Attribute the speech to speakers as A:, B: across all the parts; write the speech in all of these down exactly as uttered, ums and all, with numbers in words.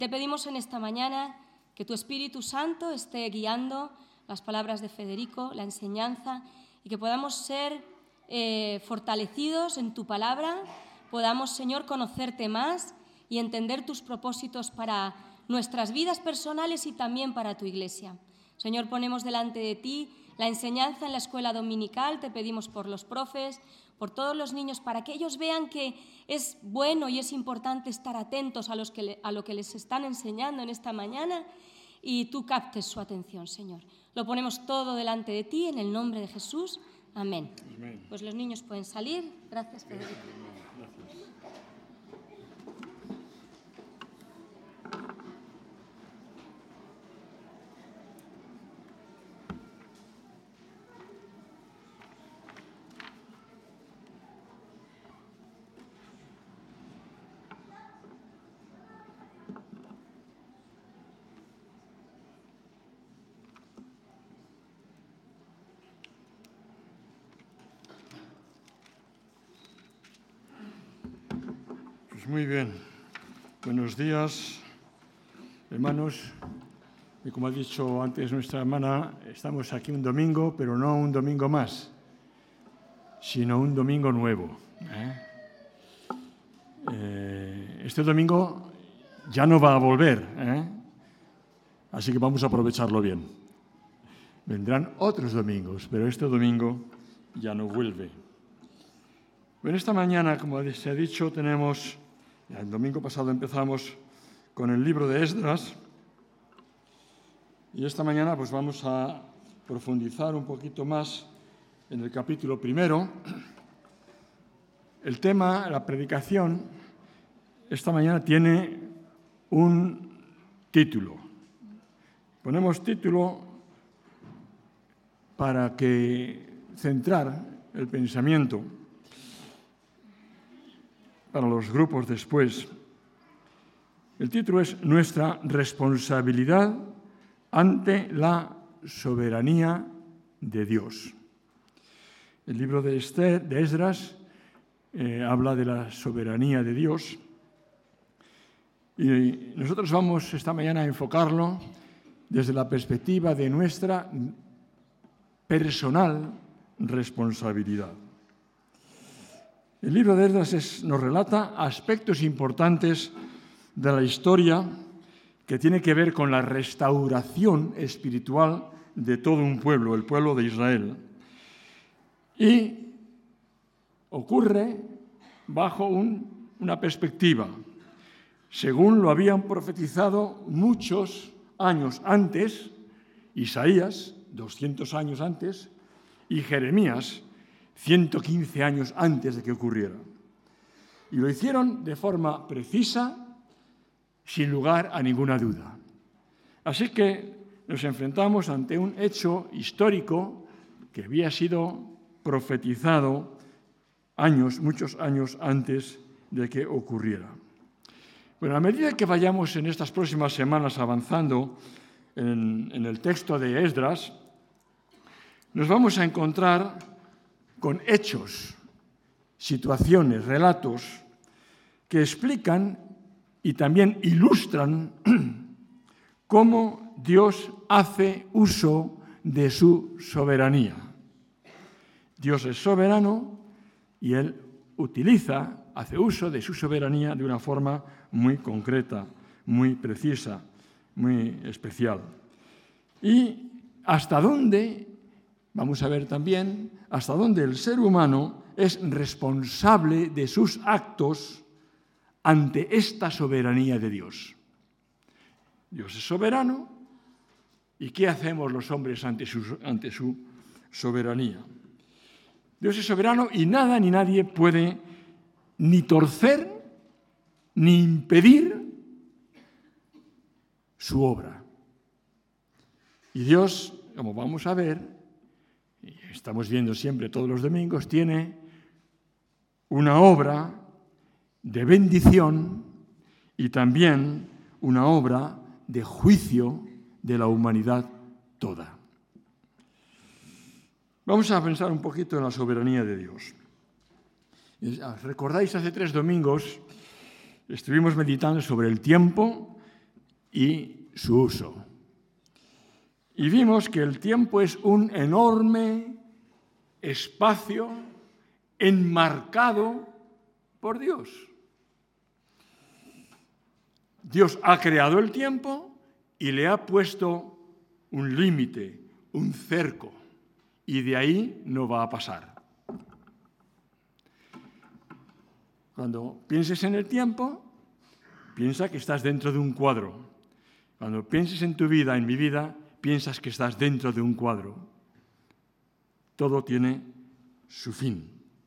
A: Te pedimos en esta mañana que tu Espíritu Santo esté guiando las palabras de Federico, la enseñanza, y que podamos ser eh, fortalecidos en tu palabra, podamos, Señor, conocerte más y entender tus propósitos para nuestras vidas personales y también para tu Iglesia. Señor, ponemos delante de ti la enseñanza en la escuela dominical, te pedimos por los profes, por todos los niños, para que ellos vean que es bueno y es importante estar atentos a, los que le, a lo que les están enseñando en esta mañana y tú captes su atención, Señor. Lo ponemos todo delante de ti en el nombre de Jesús. Amén. Amén. Pues los niños pueden salir. Gracias, Federico.
B: Gracias. Muy bien, buenos días, hermanos. Y como ha dicho antes nuestra hermana, estamos aquí un domingo, pero no un domingo más, sino un domingo nuevo. ¿eh? Eh, este domingo ya no va a volver, ¿eh? así que vamos a aprovecharlo bien. Vendrán otros domingos, pero este domingo ya no vuelve. Bueno, esta mañana, como se ha dicho, tenemos... El domingo pasado empezamos con el libro de Esdras y esta mañana pues vamos a profundizar un poquito más en el capítulo primero. El tema, la predicación, esta mañana tiene un título. Ponemos título para que centrar el pensamiento para los grupos después. El título es Nuestra responsabilidad ante la soberanía de Dios. El libro de, Esther, de Esdras eh, habla de la soberanía de Dios y nosotros vamos esta mañana a enfocarlo desde la perspectiva de nuestra personal responsabilidad. El libro de Esdras es, nos relata aspectos importantes de la historia que tiene que ver con la restauración espiritual de todo un pueblo, el pueblo de Israel. Y ocurre bajo un, una perspectiva, según lo habían profetizado muchos años antes, Isaías, doscientos años antes, y Jeremías, ciento quince años antes de que ocurriera. Y lo hicieron de forma precisa, sin lugar a ninguna duda. Así que nos enfrentamos ante un hecho histórico que había sido profetizado años, muchos años antes de que ocurriera. Bueno, a medida que vayamos en estas próximas semanas avanzando en, en el texto de Esdras, nos vamos a encontrar con hechos, situaciones, relatos que explican y también ilustran cómo Dios hace uso de su soberanía. Dios es soberano y Él utiliza, hace uso de su soberanía de una forma muy concreta, muy precisa, muy especial. Y hasta dónde, vamos a ver también, hasta dónde el ser humano es responsable de sus actos ante esta soberanía de Dios. Dios es soberano, ¿y qué hacemos los hombres ante su, ante su soberanía? Dios es soberano y nada ni nadie puede ni torcer ni impedir su obra. Y Dios, como vamos a ver, y estamos viendo siempre todos los domingos, tiene una obra de bendición y también una obra de juicio de la humanidad toda. Vamos a pensar un poquito en la soberanía de Dios. ¿Recordáis? Hace tres domingos estuvimos meditando sobre el tiempo y su uso. Y vimos que el tiempo es un enorme espacio enmarcado por Dios. Dios ha creado el tiempo y le ha puesto un límite, un cerco, y de ahí no va a pasar. Cuando pienses en el tiempo, piensa que estás dentro de un cuadro. Cuando pienses en tu vida, en mi vida, piensas que estás dentro de un cuadro. Todo tiene su fin.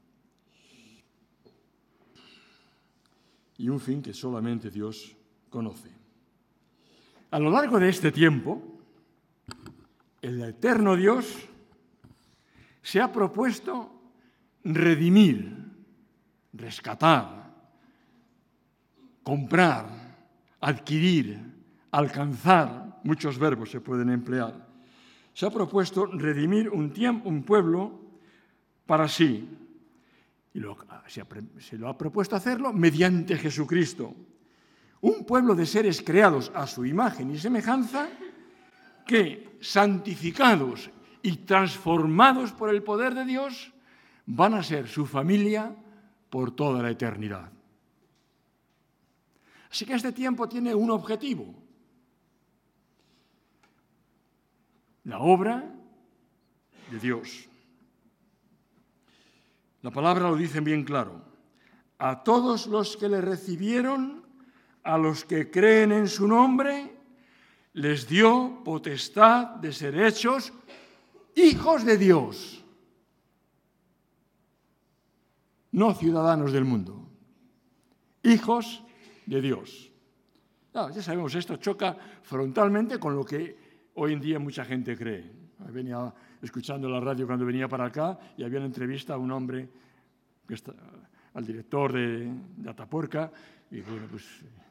B: Y un fin que solamente Dios conoce. A lo largo de este tiempo, el eterno Dios se ha propuesto redimir, rescatar, comprar, adquirir, alcanzar, muchos verbos se pueden emplear. Se ha propuesto redimir un, tiempo, un pueblo para sí. Y lo, se, ha, se lo ha propuesto hacerlo mediante Jesucristo. Un pueblo de seres creados a su imagen y semejanza que, santificados y transformados por el poder de Dios, van a ser su familia por toda la eternidad. Así que este tiempo tiene un objetivo. La obra de Dios. La palabra lo dice bien claro. A todos los que le recibieron, a los que creen en su nombre, les dio potestad de ser hechos hijos de Dios. No ciudadanos del mundo. Hijos de Dios. No, ya sabemos, esto choca frontalmente con lo que hoy en día mucha gente cree. Venía escuchando la radio cuando venía para acá y había una entrevista a un hombre, que está, al director de, de Atapuerca, y bueno, pues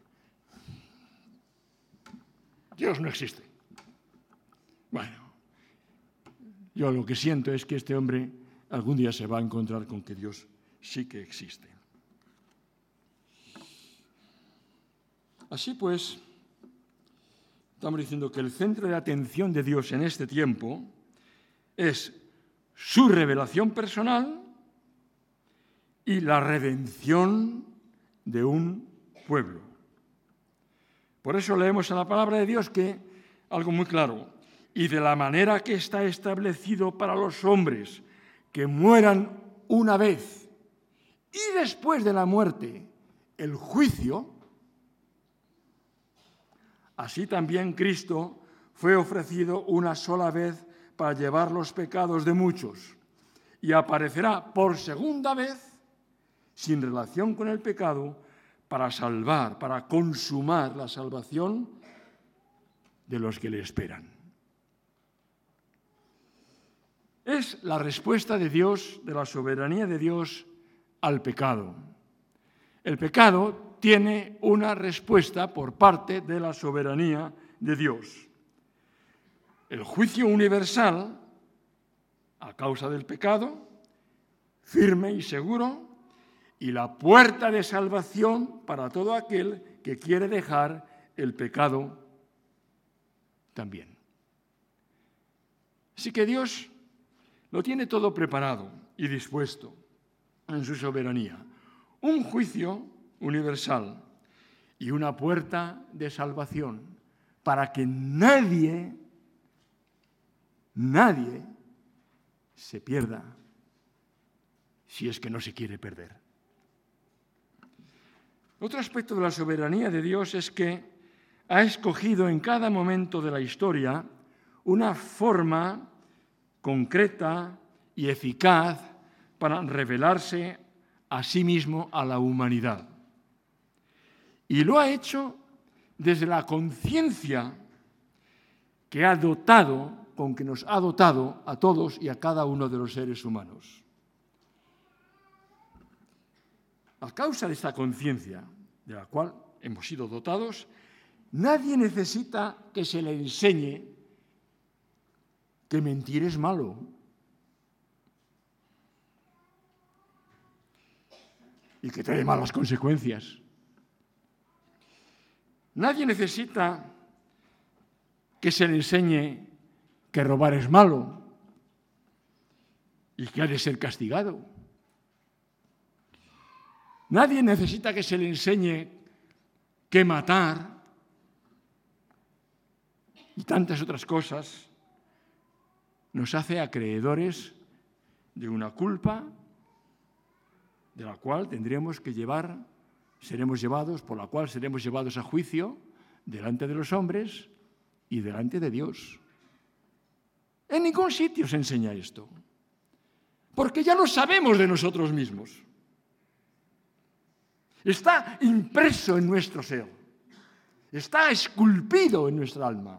B: Dios no existe. Bueno, yo lo que siento es que este hombre algún día se va a encontrar con que Dios sí que existe. Así pues, estamos diciendo que el centro de atención de Dios en este tiempo es su revelación personal y la redención de un pueblo. Por eso leemos en la palabra de Dios que, algo muy claro, y de la manera que está establecido para los hombres que mueran una vez y después de la muerte el juicio, así también Cristo fue ofrecido una sola vez para llevar los pecados de muchos y aparecerá por segunda vez sin relación con el pecado para salvar, para consumar la salvación de los que le esperan. Es la respuesta de Dios, de la soberanía de Dios al pecado. El pecado tiene una respuesta por parte de la soberanía de Dios. El juicio universal, a causa del pecado, firme y seguro, y la puerta de salvación para todo aquel que quiere dejar el pecado también. Así que Dios lo tiene todo preparado y dispuesto en su soberanía. Un juicio universal y una puerta de salvación para que nadie, nadie se pierda si es que no se quiere perder. Otro aspecto de la soberanía de Dios es que ha escogido en cada momento de la historia una forma concreta y eficaz para revelarse a sí mismo a la humanidad. Y lo ha hecho desde la conciencia que ha dotado, con que nos ha dotado a todos y a cada uno de los seres humanos. A causa de esta conciencia, de la cual hemos sido dotados, nadie necesita que se le enseñe que mentir es malo. Y que trae malas consecuencias. Nadie necesita que se le enseñe que robar es malo y que ha de ser castigado. Nadie necesita que se le enseñe que matar y tantas otras cosas nos hace acreedores de una culpa de la cual tendremos que llevar, seremos llevados, por la cual seremos llevados a juicio delante de los hombres y delante de Dios. En ningún sitio se enseña esto, porque ya lo sabemos de nosotros mismos. Está impreso en nuestro ser, está esculpido en nuestra alma.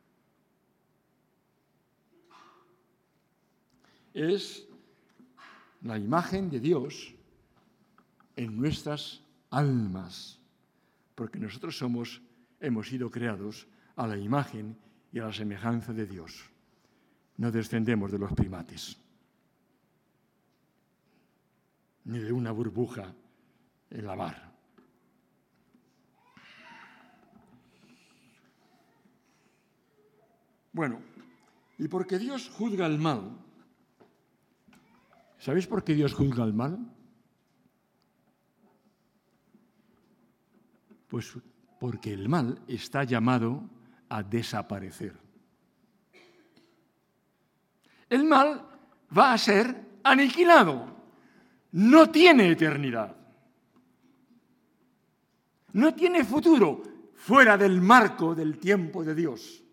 B: Es la imagen de Dios en nuestras almas, porque nosotros somos, hemos sido creados a la imagen y a la semejanza de Dios. No descendemos de los primates, ni de una burbuja en la mar. Bueno, y porque Dios juzga el mal, ¿sabéis por qué Dios juzga el mal? Pues porque el mal está llamado a desaparecer. El mal va a ser aniquilado, no tiene eternidad, no tiene futuro fuera del marco del tiempo de Dios.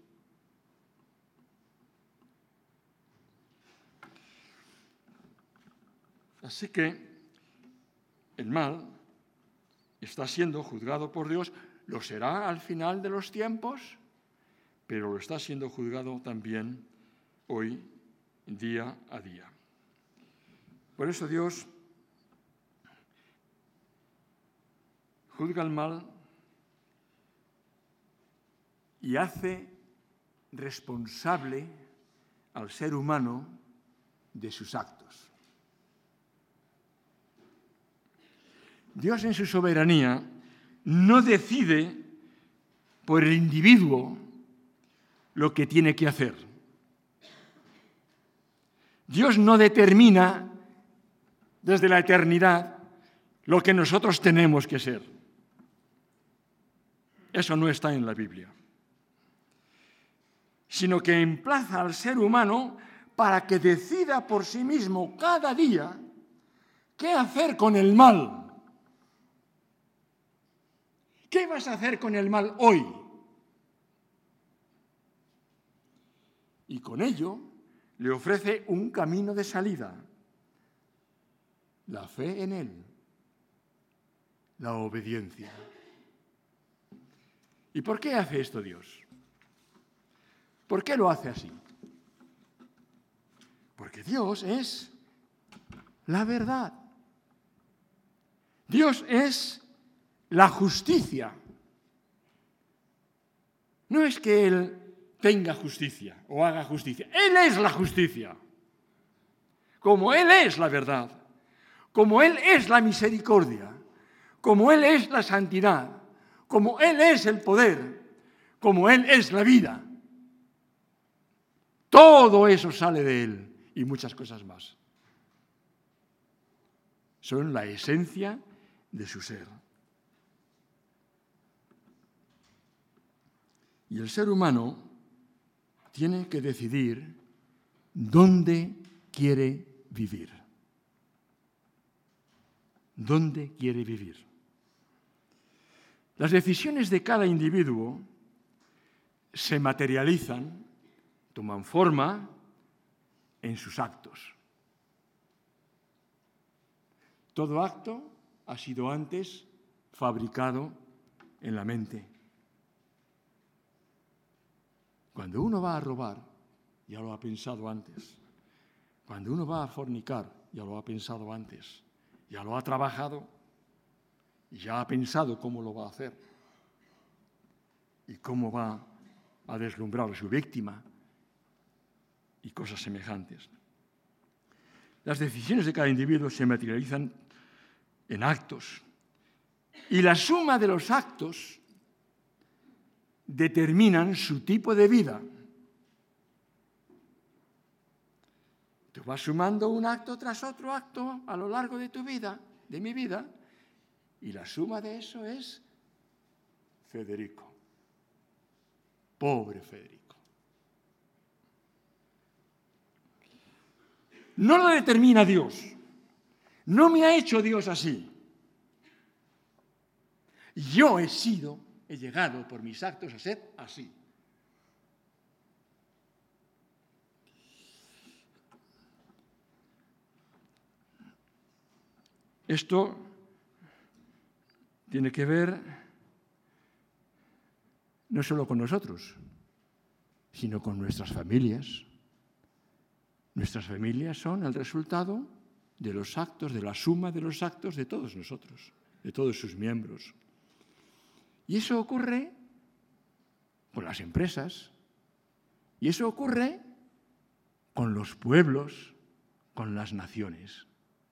B: Así que el mal está siendo juzgado por Dios, lo será al final de los tiempos, pero lo está siendo juzgado también hoy, día a día. Por eso Dios juzga el mal y hace responsable al ser humano de sus actos. Dios en su soberanía no decide por el individuo lo que tiene que hacer. Dios no determina desde la eternidad lo que nosotros tenemos que ser. Eso no está en la Biblia. Sino que emplaza al ser humano para que decida por sí mismo cada día qué hacer con el mal. ¿Qué vas a hacer con el mal hoy? Y con ello le ofrece un camino de salida. La fe en Él, la obediencia. ¿Y por qué hace esto Dios? ¿Por qué lo hace así? Porque Dios es la verdad. Dios es la justicia. No es que Él tenga justicia o haga justicia. Él es la justicia. Como Él es la verdad, como Él es la misericordia, como Él es la santidad, como Él es el poder, como Él es la vida. Todo eso sale de Él y muchas cosas más. Son la esencia de su ser. Y el ser humano tiene que decidir dónde quiere vivir. ¿Dónde quiere vivir? Las decisiones de cada individuo se materializan, toman forma en sus actos. Todo acto ha sido antes fabricado en la mente. Cuando uno va a robar, ya lo ha pensado antes. Cuando uno va a fornicar, ya lo ha pensado antes. Ya lo ha trabajado y ya ha pensado cómo lo va a hacer y cómo va a deslumbrar a su víctima y cosas semejantes. Las decisiones de cada individuo se materializan en actos y la suma de los actos determinan su tipo de vida. Tú vas sumando un acto tras otro acto a lo largo de tu vida, de mi vida, y la suma de eso es Federico. Pobre Federico. No lo determina Dios. No me ha hecho Dios así. Yo he sido, he llegado por mis actos a ser así. Esto tiene que ver no solo con nosotros, sino con nuestras familias. Nuestras familias son el resultado de los actos, de la suma de los actos de todos nosotros, de todos sus miembros. Y eso ocurre con las empresas, y eso ocurre con los pueblos, con las naciones.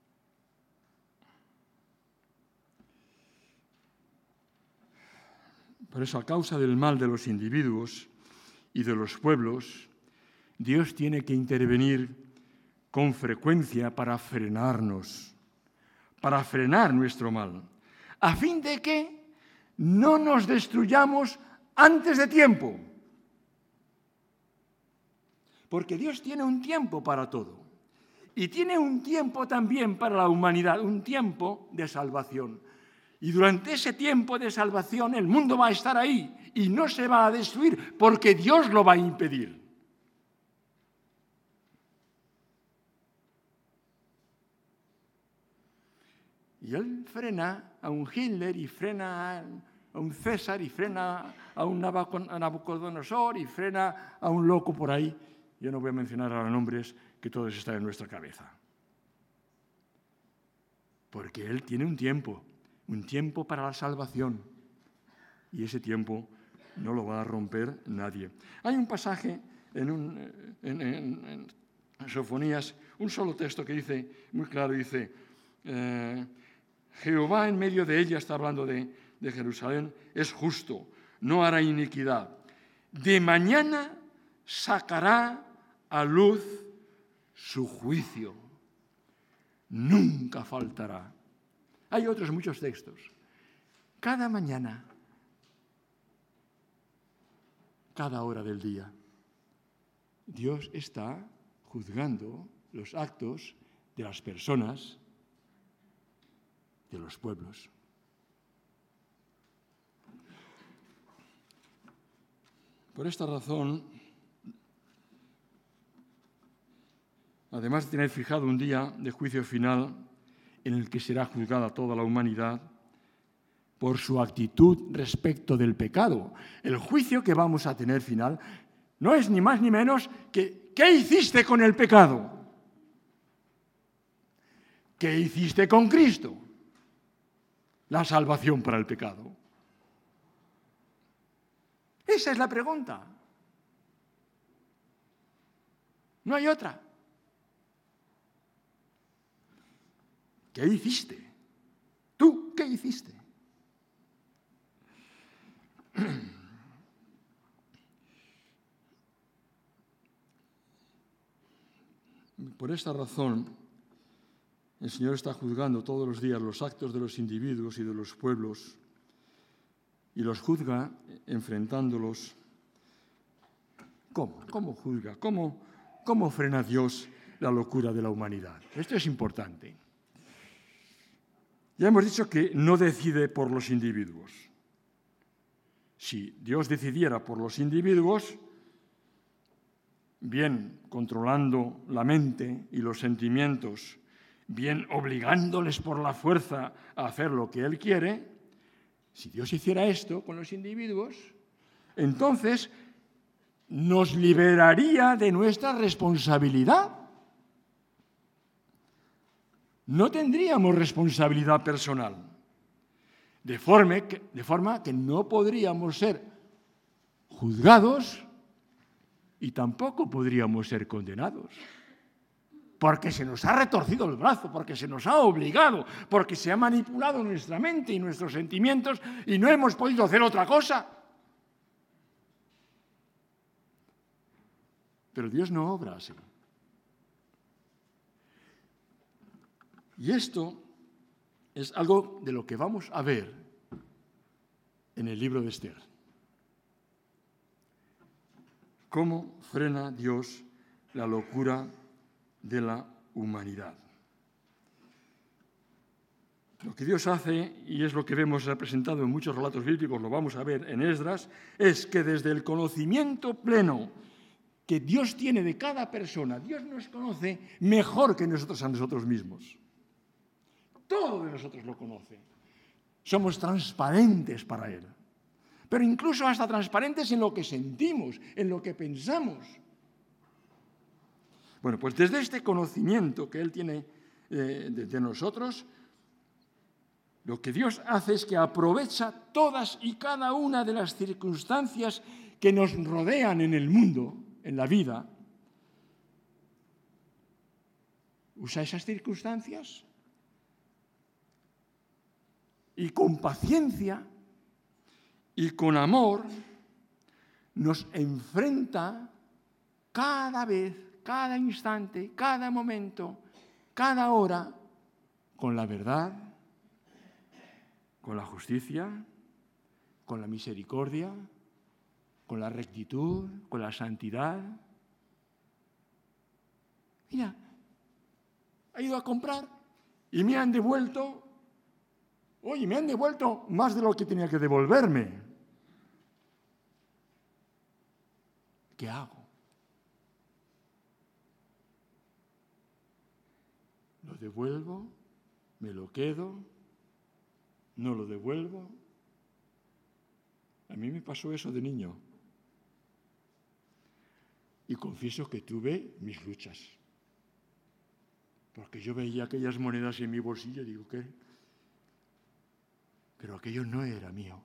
B: Por eso, a causa del mal de los individuos y de los pueblos, Dios tiene que intervenir con frecuencia para frenarnos, para frenar nuestro mal, a fin de que no nos destruyamos antes de tiempo. Porque Dios tiene un tiempo para todo. Y tiene un tiempo también para la humanidad, un tiempo de salvación. Y durante ese tiempo de salvación el mundo va a estar ahí y no se va a destruir porque Dios lo va a impedir. Y Él frena a un Hitler y frena a un César y frena a un Nabucodonosor y frena a un loco por ahí. Yo no voy a mencionar ahora nombres que todos están en nuestra cabeza. Porque Él tiene un tiempo. Un tiempo para la salvación, y ese tiempo no lo va a romper nadie. Hay un pasaje en, un, en, en, en Sofonías, un solo texto que dice, muy claro, dice, eh, Jehová en medio de ella, está hablando de, de Jerusalén, es justo, no hará iniquidad. De mañana sacará a luz su juicio, nunca faltará. Hay otros muchos textos. Cada mañana, cada hora del día, Dios está juzgando los actos de las personas, de los pueblos. Por esta razón, además de tener fijado un día de juicio final, en el que será juzgada toda la humanidad por su actitud respecto del pecado. El juicio que vamos a tener final no es ni más ni menos que ¿qué hiciste con el pecado? ¿Qué hiciste con Cristo? La salvación para el pecado. Esa es la pregunta. No hay otra. ¿Qué hiciste? ¿Tú qué hiciste? Por esta razón, el Señor está juzgando todos los días los actos de los individuos y de los pueblos y los juzga enfrentándolos. ¿Cómo? ¿Cómo juzga? ¿Cómo, cómo frena Dios la locura de la humanidad? Esto es importante. Ya hemos dicho que no decide por los individuos. Si Dios decidiera por los individuos, bien controlando la mente y los sentimientos, bien obligándoles por la fuerza a hacer lo que Él quiere, si Dios hiciera esto con los individuos, entonces nos liberaría de nuestra responsabilidad. No tendríamos responsabilidad personal, de forma que, de forma que no podríamos ser juzgados y tampoco podríamos ser condenados, porque se nos ha retorcido el brazo, porque se nos ha obligado, porque se ha manipulado nuestra mente y nuestros sentimientos y no hemos podido hacer otra cosa. Pero Dios no obra así. Y esto es algo de lo que vamos a ver en el libro de Esther. ¿Cómo frena Dios la locura de la humanidad? Lo que Dios hace, y es lo que vemos representado en muchos relatos bíblicos, lo vamos a ver en Esdras, es que desde el conocimiento pleno que Dios tiene de cada persona, Dios nos conoce mejor que nosotros a nosotros mismos. Todo de nosotros lo conoce. Somos transparentes para Él. Pero incluso hasta transparentes en lo que sentimos, en lo que pensamos. Bueno, pues desde este conocimiento que Él tiene eh, de, de nosotros, lo que Dios hace es que aprovecha todas y cada una de las circunstancias que nos rodean en el mundo, en la vida. Usa esas circunstancias y con paciencia y con amor nos enfrenta cada vez, cada instante, cada momento, cada hora con la verdad, con la justicia, con la misericordia, con la rectitud, con la santidad. Mira, he ido a comprar y me han devuelto, oye, me han devuelto más de lo que tenía que devolverme. ¿Qué hago? ¿Lo devuelvo? ¿Me lo quedo? ¿No lo devuelvo? A mí me pasó eso de niño. Y confieso que tuve mis luchas. Porque yo veía aquellas monedas en mi bolsillo y digo, ¿qué? Pero aquello no era mío.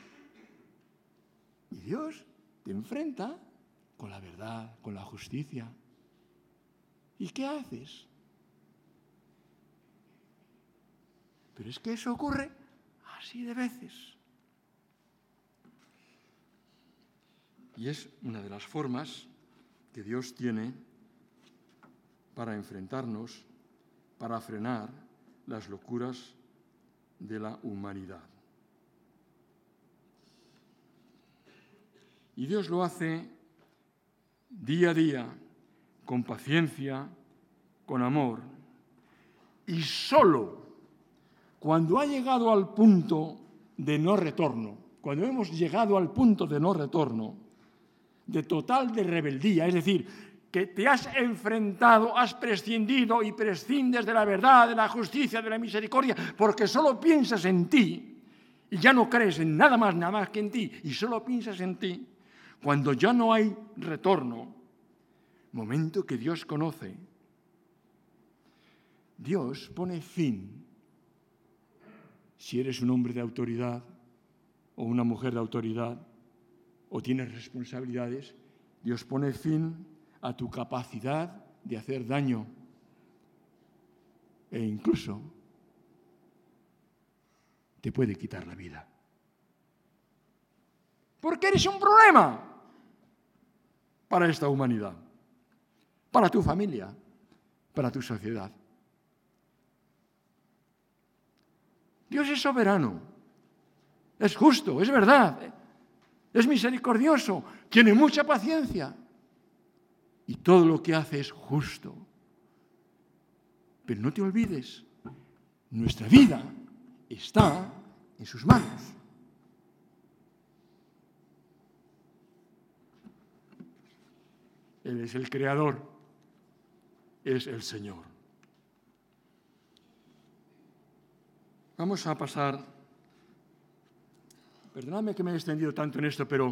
B: Y Dios te enfrenta con la verdad, con la justicia. ¿Y qué haces? Pero es que eso ocurre así de veces. Y es una de las formas que Dios tiene para enfrentarnos, para frenar las locuras de la humanidad. Y Dios lo hace día a día, con paciencia, con amor, y solo cuando ha llegado al punto de no retorno, cuando hemos llegado al punto de no retorno, de total de rebeldía, es decir, que te has enfrentado, has prescindido y prescindes de la verdad, de la justicia, de la misericordia, porque solo piensas en ti y ya no crees en nada más, nada más que en ti, y solo piensas en ti, cuando ya no hay retorno, momento que Dios conoce, Dios pone fin. Si eres un hombre de autoridad o una mujer de autoridad o tienes responsabilidades, Dios pone fin a tu capacidad de hacer daño e incluso te puede quitar la vida. Porque eres un problema para esta humanidad, para tu familia, para tu sociedad. Dios es soberano, es justo, es verdad, es misericordioso, tiene mucha paciencia y todo lo que hace es justo. Pero no te olvides, nuestra vida está en sus manos. Él es el Creador, es el Señor. Vamos a pasar, perdonadme que me he extendido tanto en esto, pero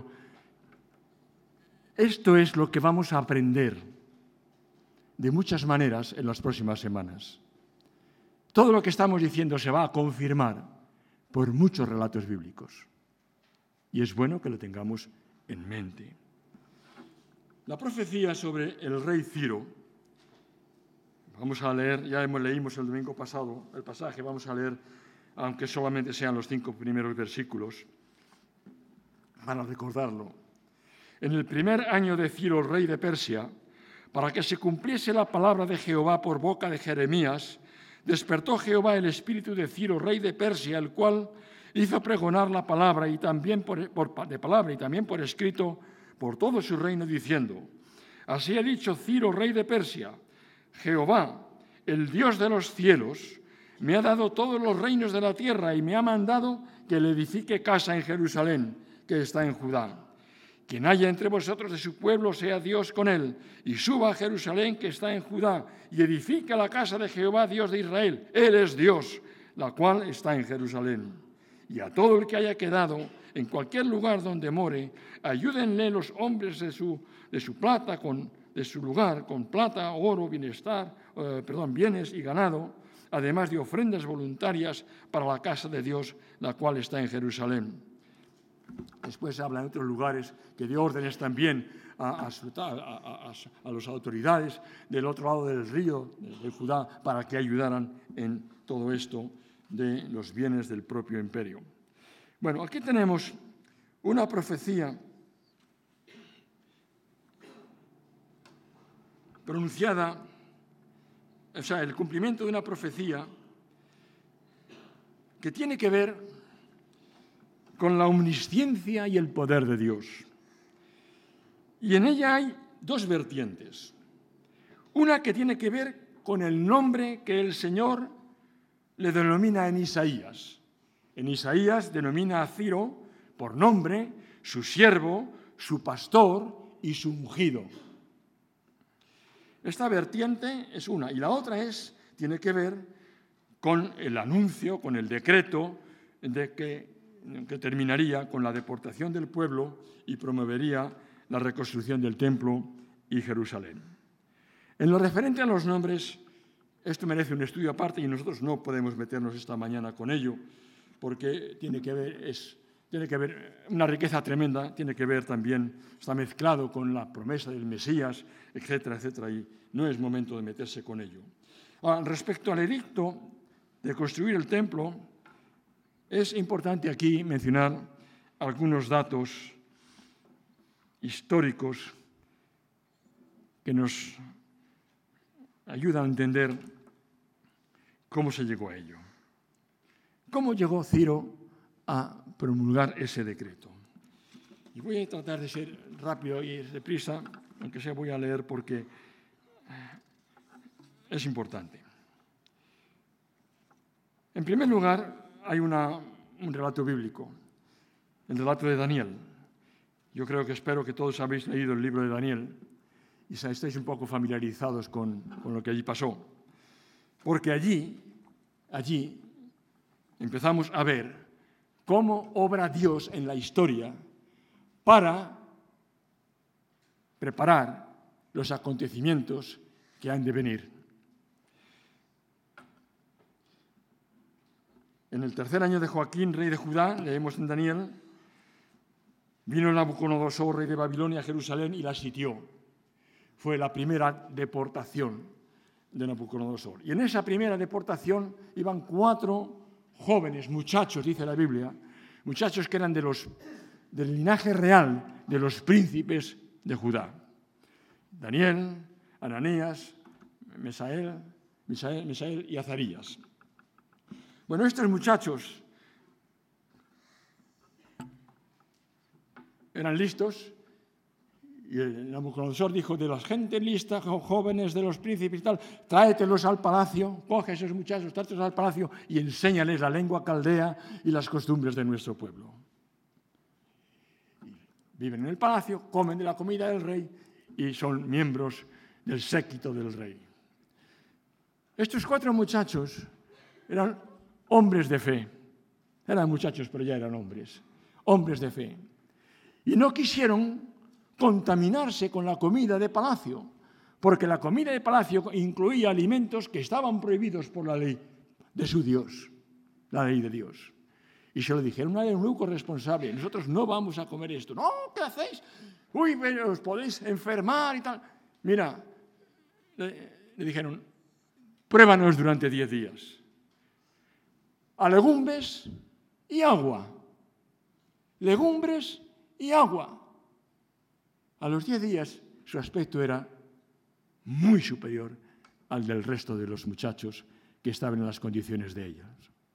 B: esto es lo que vamos a aprender de muchas maneras en las próximas semanas. Todo lo que estamos diciendo se va a confirmar por muchos relatos bíblicos. Y es bueno que lo tengamos en mente. La profecía sobre el rey Ciro, vamos a leer, ya hemos leímos el domingo pasado el pasaje, vamos a leer, aunque solamente sean los cinco primeros versículos, para recordarlo. En el primer año de Ciro, rey de Persia, para que se cumpliese la palabra de Jehová por boca de Jeremías, despertó Jehová el espíritu de Ciro, rey de Persia, el cual hizo pregonar la palabra y también por, por, de palabra y también por escrito por todo su reino, diciendo: así ha dicho Ciro, rey de Persia: Jehová, el Dios de los cielos, me ha dado todos los reinos de la tierra y me ha mandado que le edifique casa en Jerusalén, que está en Judá. Quien haya entre vosotros de su pueblo, sea Dios con él, y suba a Jerusalén, que está en Judá, y edifique la casa de Jehová, Dios de Israel. Él es Dios, la cual está en Jerusalén. Y a todo el que haya quedado en cualquier lugar donde more, ayúdenle los hombres de su, de su plata, con, de su lugar, con plata, oro, bienestar, eh, perdón, bienes y ganado, además de ofrendas voluntarias para la casa de Dios, la cual está en Jerusalén. Después habla en otros lugares que dio órdenes también a, a, a, a, a las autoridades del otro lado del río, de Judá, para que ayudaran en todo esto de los bienes del propio imperio. Bueno, aquí tenemos una profecía pronunciada, o sea, el cumplimiento de una profecía que tiene que ver con la omnisciencia y el poder de Dios. Y en ella hay dos vertientes. Una que tiene que ver con el nombre que el Señor le denomina en Isaías. En Isaías denomina a Ciro por nombre, su siervo, su pastor y su ungido. Esta vertiente es una. Y la otra es, tiene que ver con el anuncio, con el decreto de que que terminaría con la deportación del pueblo y promovería la reconstrucción del templo y Jerusalén. En lo referente a los nombres, esto merece un estudio aparte y nosotros no podemos meternos esta mañana con ello, porque tiene que ver, es, tiene que ver una riqueza tremenda, tiene que ver también, está mezclado con la promesa del Mesías, etcétera, etcétera, y no es momento de meterse con ello. Ahora, respecto al edicto de construir el templo, es importante aquí mencionar algunos datos históricos que nos ayudan a entender cómo se llegó a ello. ¿Cómo llegó Ciro a promulgar ese decreto? Y voy a tratar de ser rápido y deprisa, aunque sea voy a leer porque es importante. En primer lugar, hay una, un relato bíblico, el relato de Daniel. Yo creo que espero que todos habéis leído el libro de Daniel y estáis un poco familiarizados con, con lo que allí pasó. Porque allí, allí empezamos a ver cómo obra Dios en la historia para preparar los acontecimientos que han de venir. En el tercer año de Joaquín, rey de Judá, leemos en Daniel, vino Nabucodonosor, rey de Babilonia, a Jerusalén y la sitió. Fue la primera deportación de Nabucodonosor. Y en esa primera deportación iban cuatro jóvenes, muchachos, dice la Biblia, muchachos que eran de los, del linaje real de los príncipes de Judá. Daniel, Ananías, Mesael, Misael, Misael y Azarías. Bueno, estos muchachos eran listos y el Nabucodonosor dijo: de la gente lista, jóvenes de los príncipes y tal, tráetelos al palacio, coge a esos muchachos, tráetelos al palacio y enséñales la lengua caldea y las costumbres de nuestro pueblo. Viven en el palacio, comen de la comida del rey y son miembros del séquito del rey. Estos cuatro muchachos eran hombres de fe. Eran muchachos, pero ya eran hombres. Hombres de fe. Y no quisieron contaminarse con la comida de palacio, porque la comida de palacio incluía alimentos que estaban prohibidos por la ley de su Dios, la ley de Dios. Y se lo dijeron al eunuco responsable: nosotros no vamos a comer esto. No, ¿qué hacéis? Uy, pero os podéis enfermar y tal. Mira, le, le dijeron: pruébanos durante diez días. A legumbres y agua. Legumbres y agua. A los diez días su aspecto era muy superior al del resto de los muchachos que estaban en las condiciones de ellos.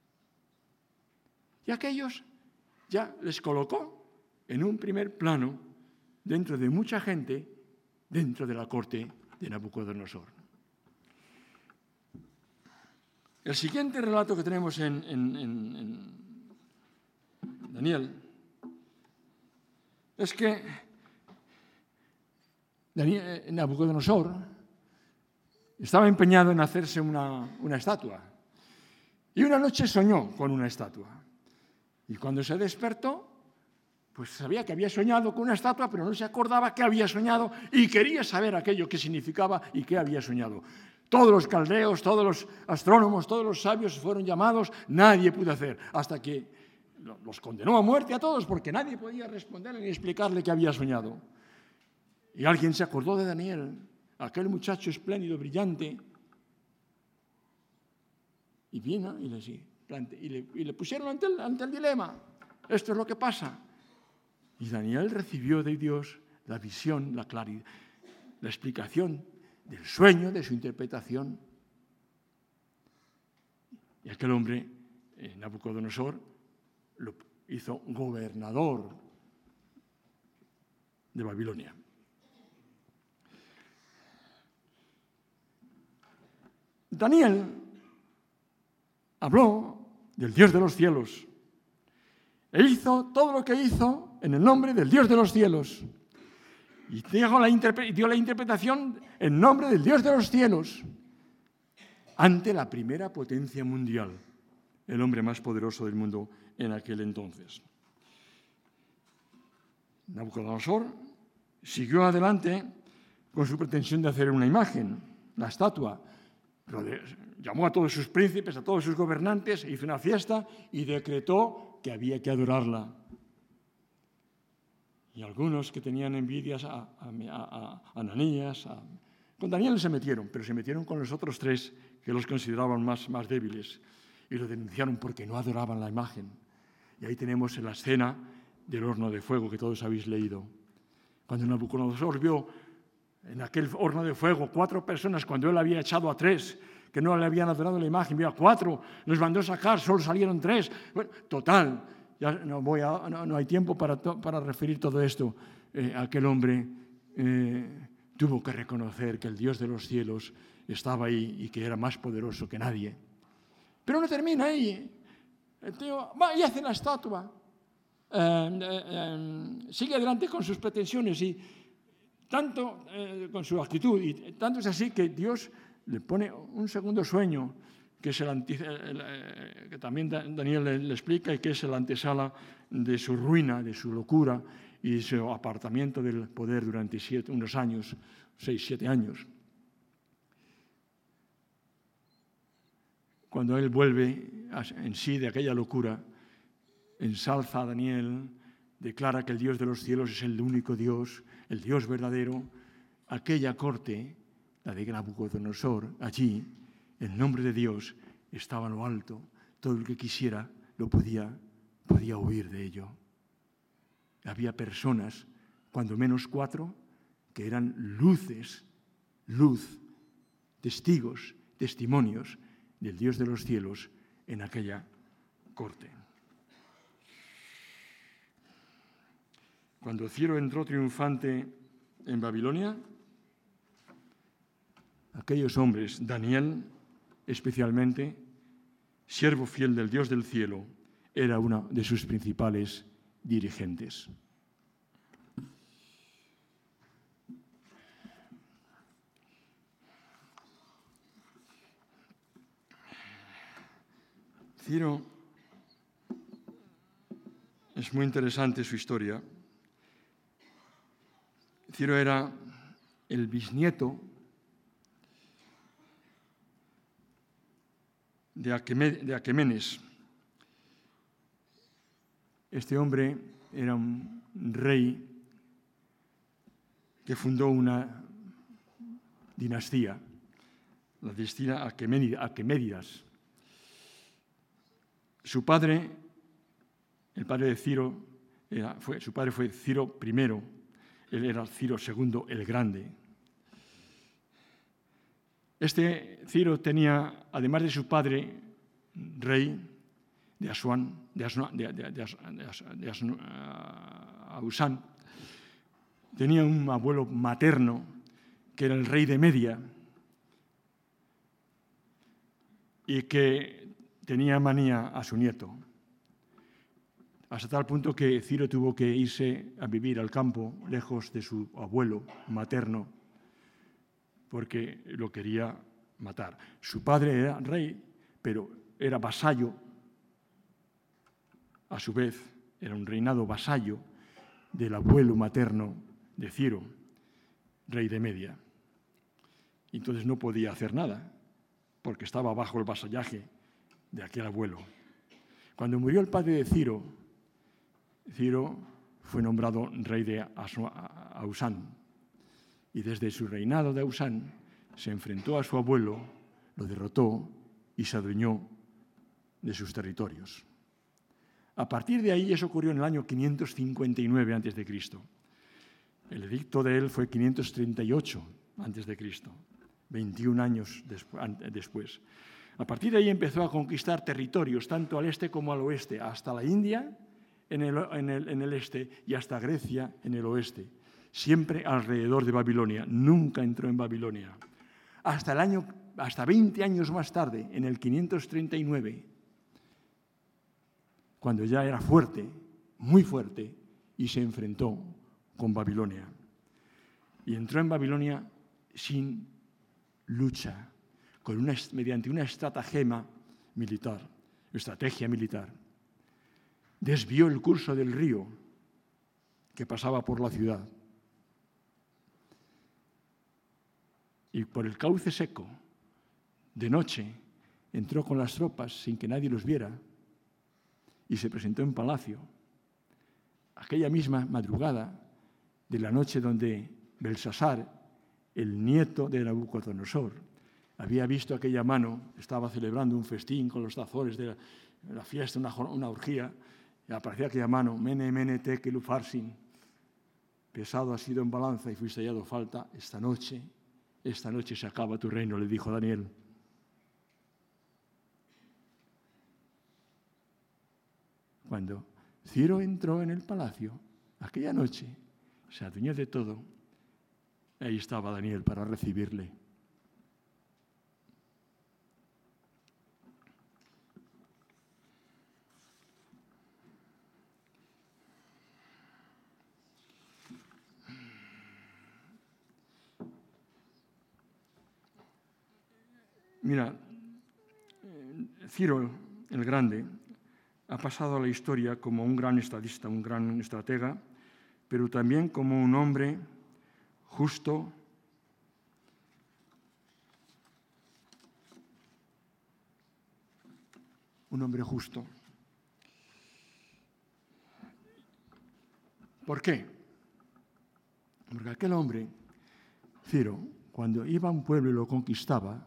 B: Y aquellos ya les colocó en un primer plano dentro de mucha gente, dentro de la corte de Nabucodonosor. El siguiente relato que tenemos en, en, en, en Daniel es que Daniel, Nabucodonosor estaba empeñado en hacerse una, una estatua y una noche soñó con una estatua y cuando se despertó pues sabía que había soñado con una estatua pero no se acordaba qué había soñado y quería saber aquello que significaba y qué había soñado. Todos los caldeos, todos los astrónomos, todos los sabios fueron llamados, nadie pudo hacer, hasta que los condenó a muerte a todos, porque nadie podía responderle ni explicarle qué había soñado. Y alguien se acordó de Daniel, aquel muchacho espléndido, brillante, y vino y le, y le, y le pusieron ante el, ante el dilema. Esto es lo que pasa. Y Daniel recibió de Dios la visión, la claridad, la explicación del sueño, de su interpretación. Y aquel hombre, eh, Nabucodonosor, lo hizo gobernador de Babilonia. Daniel habló del Dios de los cielos e hizo todo lo que hizo en el nombre del Dios de los cielos. Y dio la, dio la interpretación en nombre del Dios de los cielos ante la primera potencia mundial, el hombre más poderoso del mundo en aquel entonces. Nabucodonosor siguió adelante con su pretensión de hacer una imagen, la estatua. Pero de, llamó a todos sus príncipes, a todos sus gobernantes, hizo una fiesta y decretó que había que adorarla. Y algunos que tenían envidias a, a, a, a Ananías, a, con Daniel se metieron, pero se metieron con los otros tres que los consideraban más, más débiles y lo denunciaron porque no adoraban la imagen. Y ahí tenemos la escena del horno de fuego que todos habéis leído. Cuando Nabucodonosor vio en aquel horno de fuego cuatro personas, cuando él había echado a tres que no le habían adorado la imagen, vio a cuatro, los mandó sacar, solo salieron tres. Bueno, total. Ya no, voy a, no, no hay tiempo para, to, para referir todo esto. Eh, aquel hombre eh, tuvo que reconocer que el Dios de los cielos estaba ahí y que era más poderoso que nadie. Pero no termina ahí. El tío va y hace la estatua. Eh, eh, eh, sigue adelante con sus pretensiones y tanto eh, con su actitud. Y tanto es así que Dios le pone un segundo sueño, que, es el anti, el, eh, que también Daniel le, le explica y que es la antesala de su ruina, de su locura y de su apartamiento del poder durante siete, unos años, seis, siete años. Cuando él vuelve en sí de aquella locura, ensalza a Daniel, declara que el Dios de los cielos es el único Dios, el Dios verdadero. Aquella corte, la de Nabucodonosor, allí, el nombre de Dios estaba en lo alto. Todo el que quisiera lo podía, podía huir de ello. Había personas, cuando menos cuatro, que eran luces, luz, testigos, testimonios del Dios de los cielos en aquella corte. Cuando Ciro entró triunfante en Babilonia, aquellos hombres, Daniel especialmente, siervo fiel del Dios del cielo, era uno de sus principales dirigentes. Ciro, es muy interesante su historia. Ciro era el bisnieto de, Aqueme, de Aquemenes. Este hombre era un rey que fundó una dinastía, la dinastía Aqueménidas. Su padre, el padre de Ciro, era, fue, su padre fue Ciro primero, él era Ciro segundo el Grande. Este Ciro tenía, además de su padre, rey de Asuán, de, Asuán, de, de, de, de Asuán, uh, Ausán, tenía un abuelo materno que era el rey de Media y que tenía manía a su nieto, hasta tal punto que Ciro tuvo que irse a vivir al campo, lejos de su abuelo materno, porque lo quería matar. Su padre era rey, pero era vasallo, a su vez, era un reinado vasallo del abuelo materno de Ciro, rey de Media. Entonces no podía hacer nada, porque estaba bajo el vasallaje de aquel abuelo. Cuando murió el padre de Ciro, Ciro fue nombrado rey de Ausán, y desde su reinado de Ausán se enfrentó a su abuelo, lo derrotó y se adueñó de sus territorios. A partir de ahí, eso ocurrió en el año quinientos cincuenta y nueve antes de Cristo. El edicto de él fue quinientos treinta y ocho antes de Cristo, veintiún años después. A partir de ahí empezó a conquistar territorios, tanto al este como al oeste, hasta la India en el, en el, en el este y hasta Grecia en el oeste, siempre alrededor de Babilonia. Nunca entró en Babilonia. Hasta, el año, hasta veinte años más tarde, en el quinientos treinta y nueve, cuando ya era fuerte, muy fuerte, y se enfrentó con Babilonia. Y entró en Babilonia sin lucha, con una, mediante una estratagema militar, estrategia militar. Desvió el curso del río que pasaba por la ciudad. Y por el cauce seco, de noche, entró con las tropas sin que nadie los viera y se presentó en palacio. Aquella misma madrugada de la noche donde Belsasar, el nieto de Nabucodonosor, había visto aquella mano, estaba celebrando un festín con los tazones de la, de la fiesta, una, una orgía, y aparecía aquella mano, mene, mene, tekel, ufarsin, pesado ha sido en balanza y fuiste hallado falta, esta noche, esta noche se acaba tu reino, le dijo Daniel. Cuando Ciro entró en el palacio, aquella noche, se adueñó de todo, ahí estaba Daniel para recibirle. Mira, Ciro el Grande ha pasado a la historia como un gran estadista, un gran estratega, pero también como un hombre justo, un hombre justo. ¿Por qué? Porque aquel hombre, Ciro, cuando iba a un pueblo y lo conquistaba,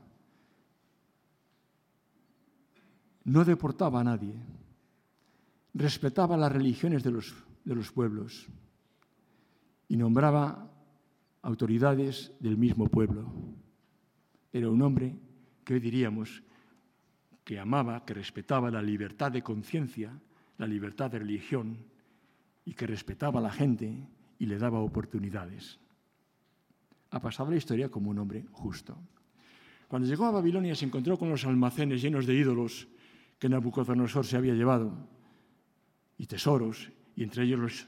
B: no deportaba a nadie, respetaba las religiones de los, de los pueblos y nombraba autoridades del mismo pueblo. Era un hombre que hoy diríamos que amaba, que respetaba la libertad de conciencia, la libertad de religión y que respetaba a la gente y le daba oportunidades. Ha pasado la historia como un hombre justo. Cuando llegó a Babilonia se encontró con los almacenes llenos de ídolos que Nabucodonosor se había llevado, y tesoros, y entre ellos los,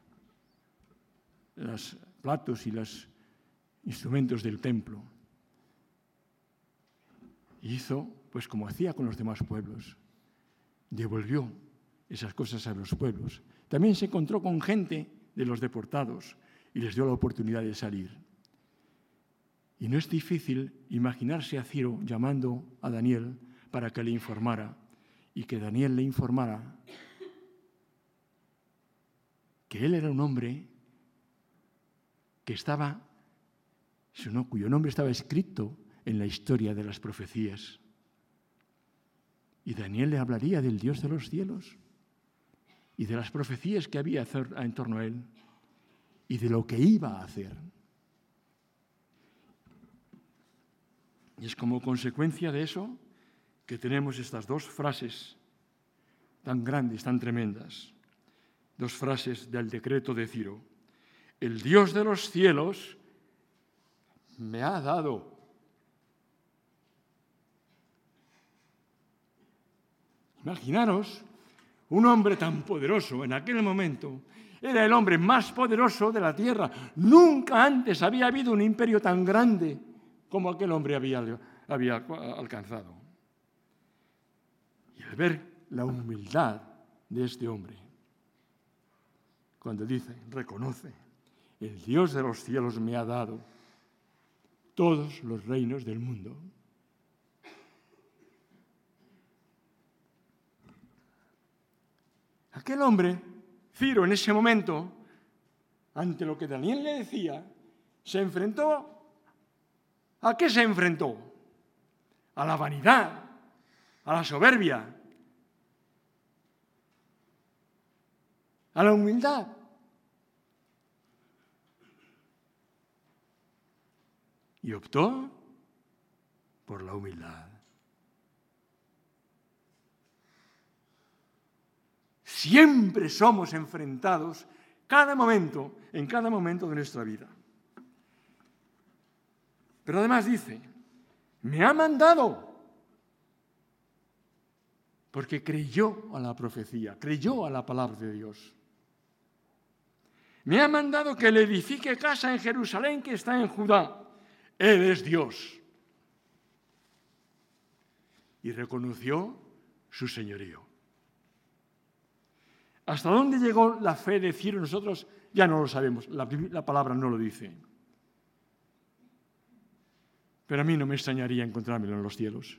B: los platos y los instrumentos del templo. Y hizo, pues como hacía con los demás pueblos, devolvió esas cosas a los pueblos. También se encontró con gente de los deportados y les dio la oportunidad de salir. Y no es difícil imaginarse a Ciro llamando a Daniel para que le informara, y que Daniel le informara que él era un hombre que estaba, cuyo nombre estaba escrito en la historia de las profecías. Y Daniel le hablaría del Dios de los cielos y de las profecías que había en torno a él y de lo que iba a hacer. Y es como consecuencia de eso que tenemos estas dos frases tan grandes, tan tremendas. Dos frases del decreto de Ciro. El Dios de los cielos me ha dado. Imaginaros, un hombre tan poderoso en aquel momento, era el hombre más poderoso de la tierra. Nunca antes había habido un imperio tan grande como aquel hombre había, había alcanzado. Y al ver la humildad de este hombre, cuando dice, reconoce, el Dios de los cielos me ha dado todos los reinos del mundo. Aquel hombre, Ciro, en ese momento, ante lo que Daniel le decía, se enfrentó. ¿A qué se enfrentó? A la vanidad, a la soberbia, a la humildad. Y optó por la humildad. Siempre somos enfrentados cada momento, en cada momento de nuestra vida. Pero además dice, me ha mandado, porque creyó a la profecía, creyó a la palabra de Dios. Me ha mandado que le edifique casa en Jerusalén que está en Judá. Él es Dios. Y reconoció su señorío. ¿Hasta dónde llegó la fe de Ciro? Nosotros ya no lo sabemos, la, la palabra no lo dice. Pero a mí no me extrañaría encontrármelo en los cielos.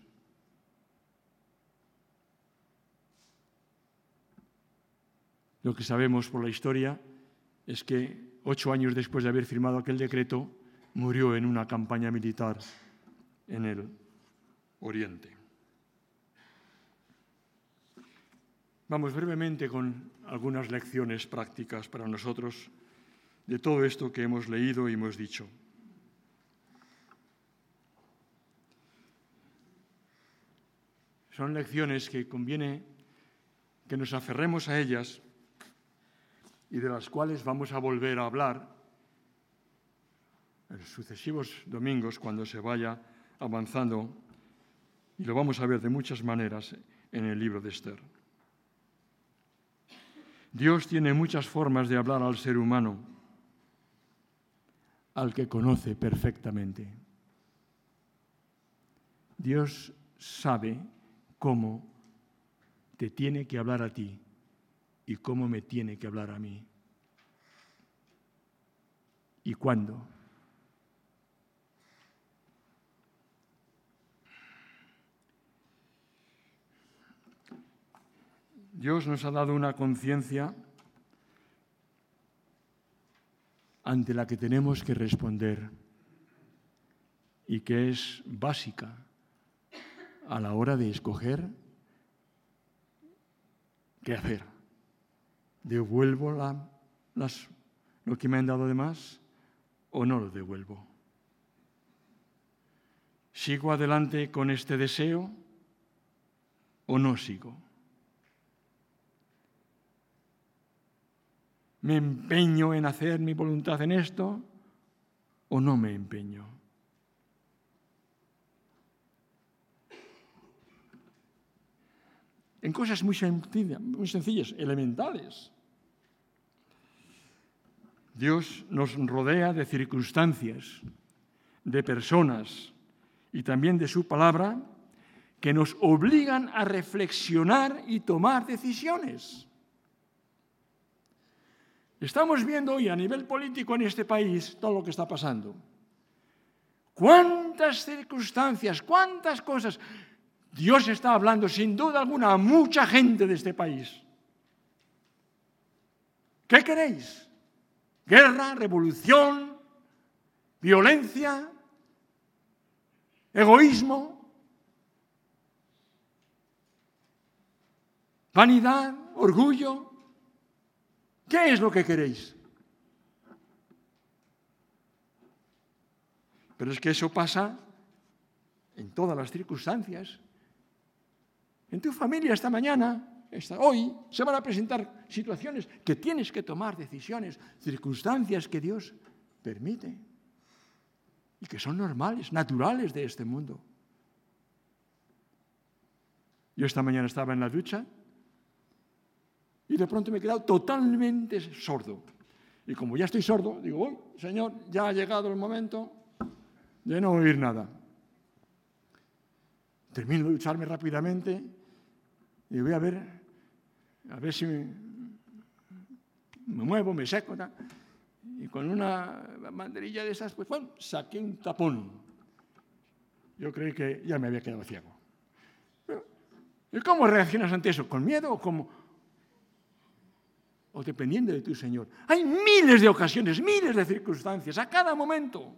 B: Lo que sabemos por la historia es que ocho años después de haber firmado aquel decreto, murió en una campaña militar en el Oriente. Vamos brevemente con algunas lecciones prácticas para nosotros de todo esto que hemos leído y hemos dicho. Son lecciones que conviene que nos aferremos a ellas y de las cuales vamos a volver a hablar en los sucesivos domingos cuando se vaya avanzando, y lo vamos a ver de muchas maneras en el libro de Esther. Dios tiene muchas formas de hablar al ser humano, al que conoce perfectamente. Dios sabe cómo te tiene que hablar a ti y cómo me tiene que hablar a mí. ¿Y cuándo? Dios nos ha dado una conciencia ante la que tenemos que responder y que es básica a la hora de escoger qué hacer. ¿Devuelvo la, las, lo que me han dado de más o no lo devuelvo? ¿Sigo adelante con este deseo o no sigo? ¿Me empeño en hacer mi voluntad en esto o no me empeño? En cosas muy sencillas, muy sencillas, elementales. Dios nos rodea de circunstancias, de personas y también de su palabra que nos obligan a reflexionar y tomar decisiones. Estamos viendo hoy a nivel político en este país todo lo que está pasando. ¿Cuántas circunstancias, cuántas cosas? Dios está hablando sin duda alguna a mucha gente de este país. ¿Qué queréis? ¿Guerra, revolución, violencia, egoísmo, vanidad, orgullo? ¿Qué es lo que queréis? Pero es que eso pasa en todas las circunstancias. En tu familia esta mañana, esta, hoy, se van a presentar situaciones que tienes que tomar decisiones, circunstancias que Dios permite y que son normales, naturales de este mundo. Yo esta mañana estaba en la ducha y de pronto me he quedado totalmente sordo. Y como ya estoy sordo, digo, uy, Señor, ya ha llegado el momento de no oír nada. Termino de ducharme rápidamente y voy a ver, a ver si me, me muevo, me seco, ¿no? Y con una banderilla de esas, pues bueno, saqué un tapón. Yo creí que ya me había quedado ciego. ¿Y cómo reaccionas ante eso? ¿Con miedo o como? O dependiendo de tu Señor. Hay miles de ocasiones, miles de circunstancias, a cada momento.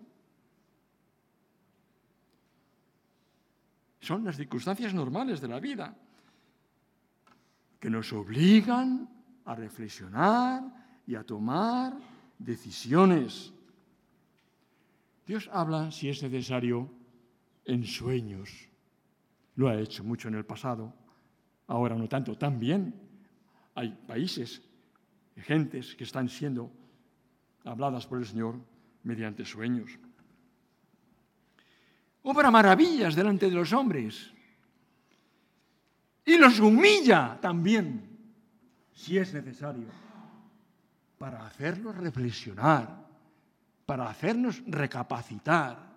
B: Son las circunstancias normales de la vida que nos obligan a reflexionar y a tomar decisiones. Dios habla, si es necesario, en sueños. Lo ha hecho mucho en el pasado, ahora no tanto. También hay países, gentes que están siendo habladas por el Señor mediante sueños. Obra maravillas delante de los hombres y los humilla también, si es necesario, para hacernos reflexionar, para hacernos recapacitar,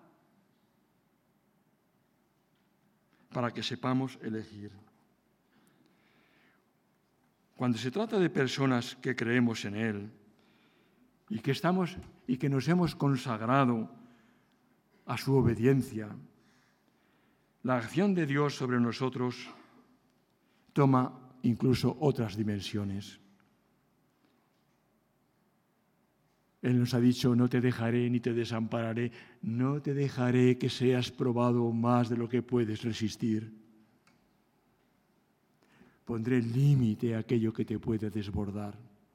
B: para que sepamos elegir. Cuando se trata de personas que creemos en Él y que estamos y que nos hemos consagrado a su obediencia, la acción de Dios sobre nosotros toma incluso otras dimensiones. Él nos ha dicho, no te dejaré ni te desampararé, no te dejaré que seas probado más de lo que puedes resistir. Pondré límite a aquello que te puede desbordar.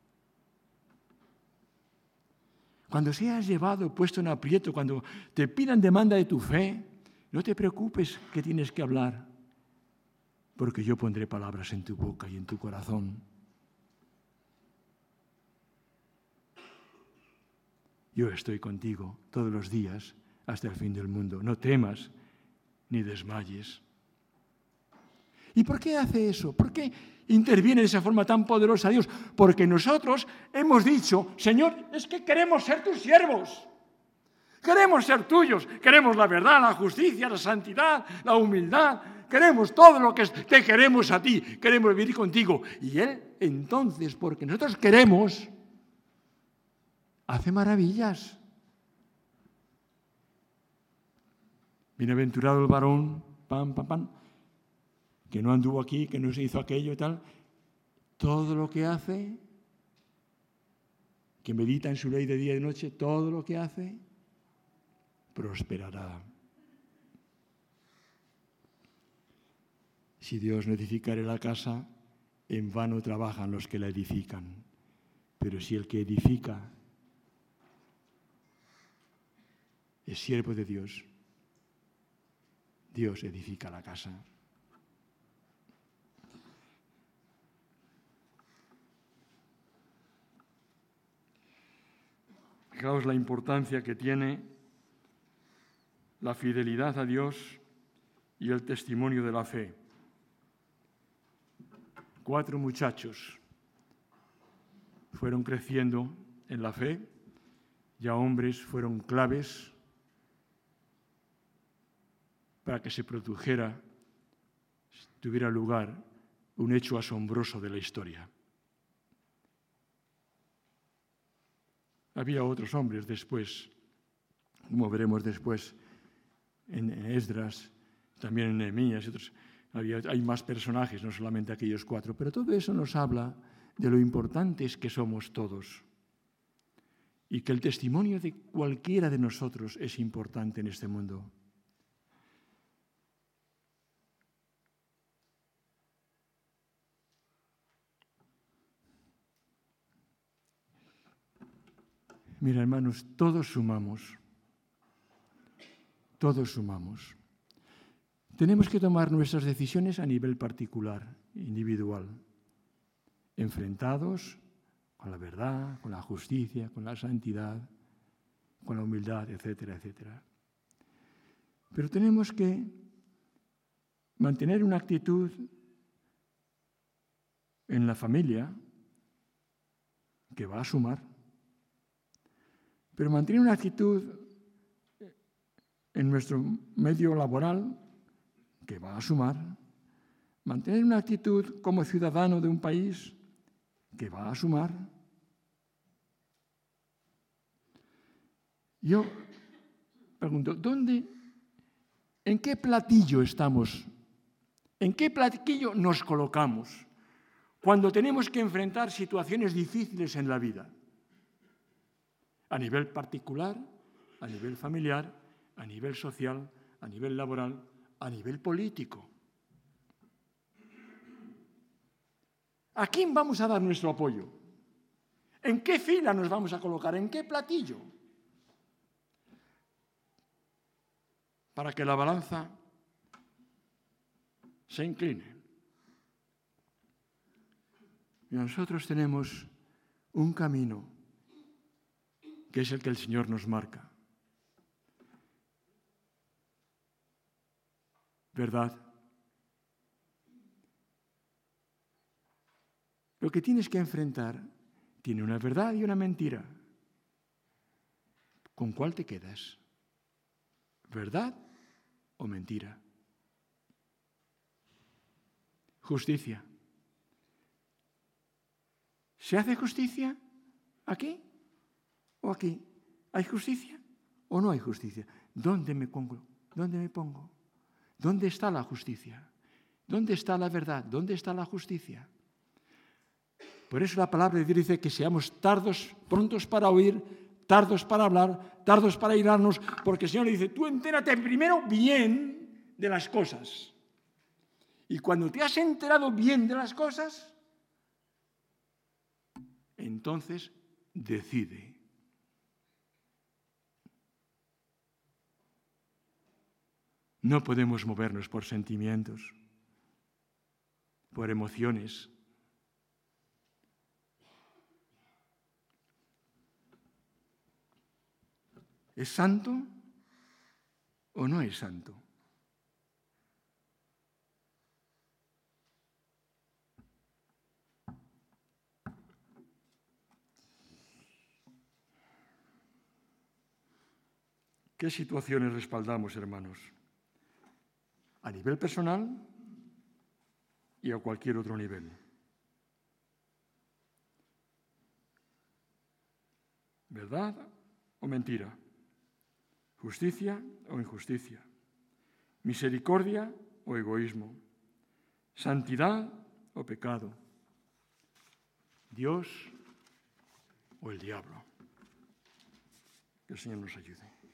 B: Cuando seas llevado, puesto en aprieto, cuando te pidan demanda de tu fe, no te preocupes que tienes que hablar, porque yo pondré palabras en tu boca y en tu corazón. Yo estoy contigo todos los días hasta el fin del mundo. No temas ni desmayes. ¿Y por qué hace eso? ¿Por qué interviene de esa forma tan poderosa Dios? Porque nosotros hemos dicho, Señor, es que queremos ser tus siervos. Queremos ser tuyos. Queremos la verdad, la justicia, la santidad, la humildad. Queremos todo lo que te queremos a ti. Queremos vivir contigo. Y Él, entonces, porque nosotros queremos, hace maravillas. Bienaventurado el varón, pam, pam, pam, que no anduvo aquí, que no se hizo aquello y tal. Todo lo que hace, que medita en su ley de día y de noche, todo lo que hace, prosperará. Si Dios no edificare la casa, en vano trabajan los que la edifican. Pero si el que edifica es siervo de Dios, Dios edifica la casa. Fijaos la importancia que tiene la fidelidad a Dios y el testimonio de la fe. Cuatro muchachos fueron creciendo en la fe, ya hombres fueron claves para que se produjera, tuviera lugar un hecho asombroso de la historia. Había otros hombres después, como veremos después en Esdras, también en Nehemías y otros. Había, hay más personajes, no solamente aquellos cuatro, pero todo eso nos habla de lo importantes que somos todos y que el testimonio de cualquiera de nosotros es importante en este mundo. Mira, hermanos, todos sumamos, todos sumamos. tenemos que tomar nuestras decisiones a nivel particular, individual, enfrentados con la verdad, con la justicia, con la santidad, con la humildad, etcétera, etcétera. Pero tenemos que mantener una actitud en la familia que va a sumar, pero mantener una actitud en nuestro medio laboral que va a sumar, mantener una actitud como ciudadano de un país que va a sumar. Yo pregunto, ¿dónde, en qué platillo estamos? ¿En qué platillo nos colocamos cuando tenemos que enfrentar situaciones difíciles en la vida? A nivel particular, a nivel familiar, a nivel social, a nivel laboral, a nivel político. ¿A quién vamos a dar nuestro apoyo? ¿En qué fila nos vamos a colocar? ¿En qué platillo? Para que la balanza se incline. Y nosotros tenemos un camino que es el que el Señor nos marca. ¿Verdad? Lo que tienes que enfrentar tiene una verdad y una mentira. ¿Con cuál te quedas? ¿Verdad o mentira? Justicia. ¿Se hace justicia aquí o aquí? ¿Hay justicia o no hay justicia? ¿Dónde me pongo? ¿Dónde me pongo? ¿Dónde está la justicia? ¿Dónde está la verdad? ¿Dónde está la justicia? Por eso la palabra de Dios dice que seamos tardos, prontos para oír, tardos para hablar, tardos para irarnos, porque el Señor le dice, tú entérate primero bien de las cosas. Y cuando te has enterado bien de las cosas, entonces decide. No podemos movernos por sentimientos, por emociones. ¿Es santo o no es santo? ¿Qué situaciones respaldamos, hermanos? A nivel personal y a cualquier otro nivel. ¿Verdad o mentira? ¿Justicia o injusticia? ¿Misericordia o egoísmo? ¿Santidad o pecado? ¿Dios o el diablo? Que el Señor nos ayude.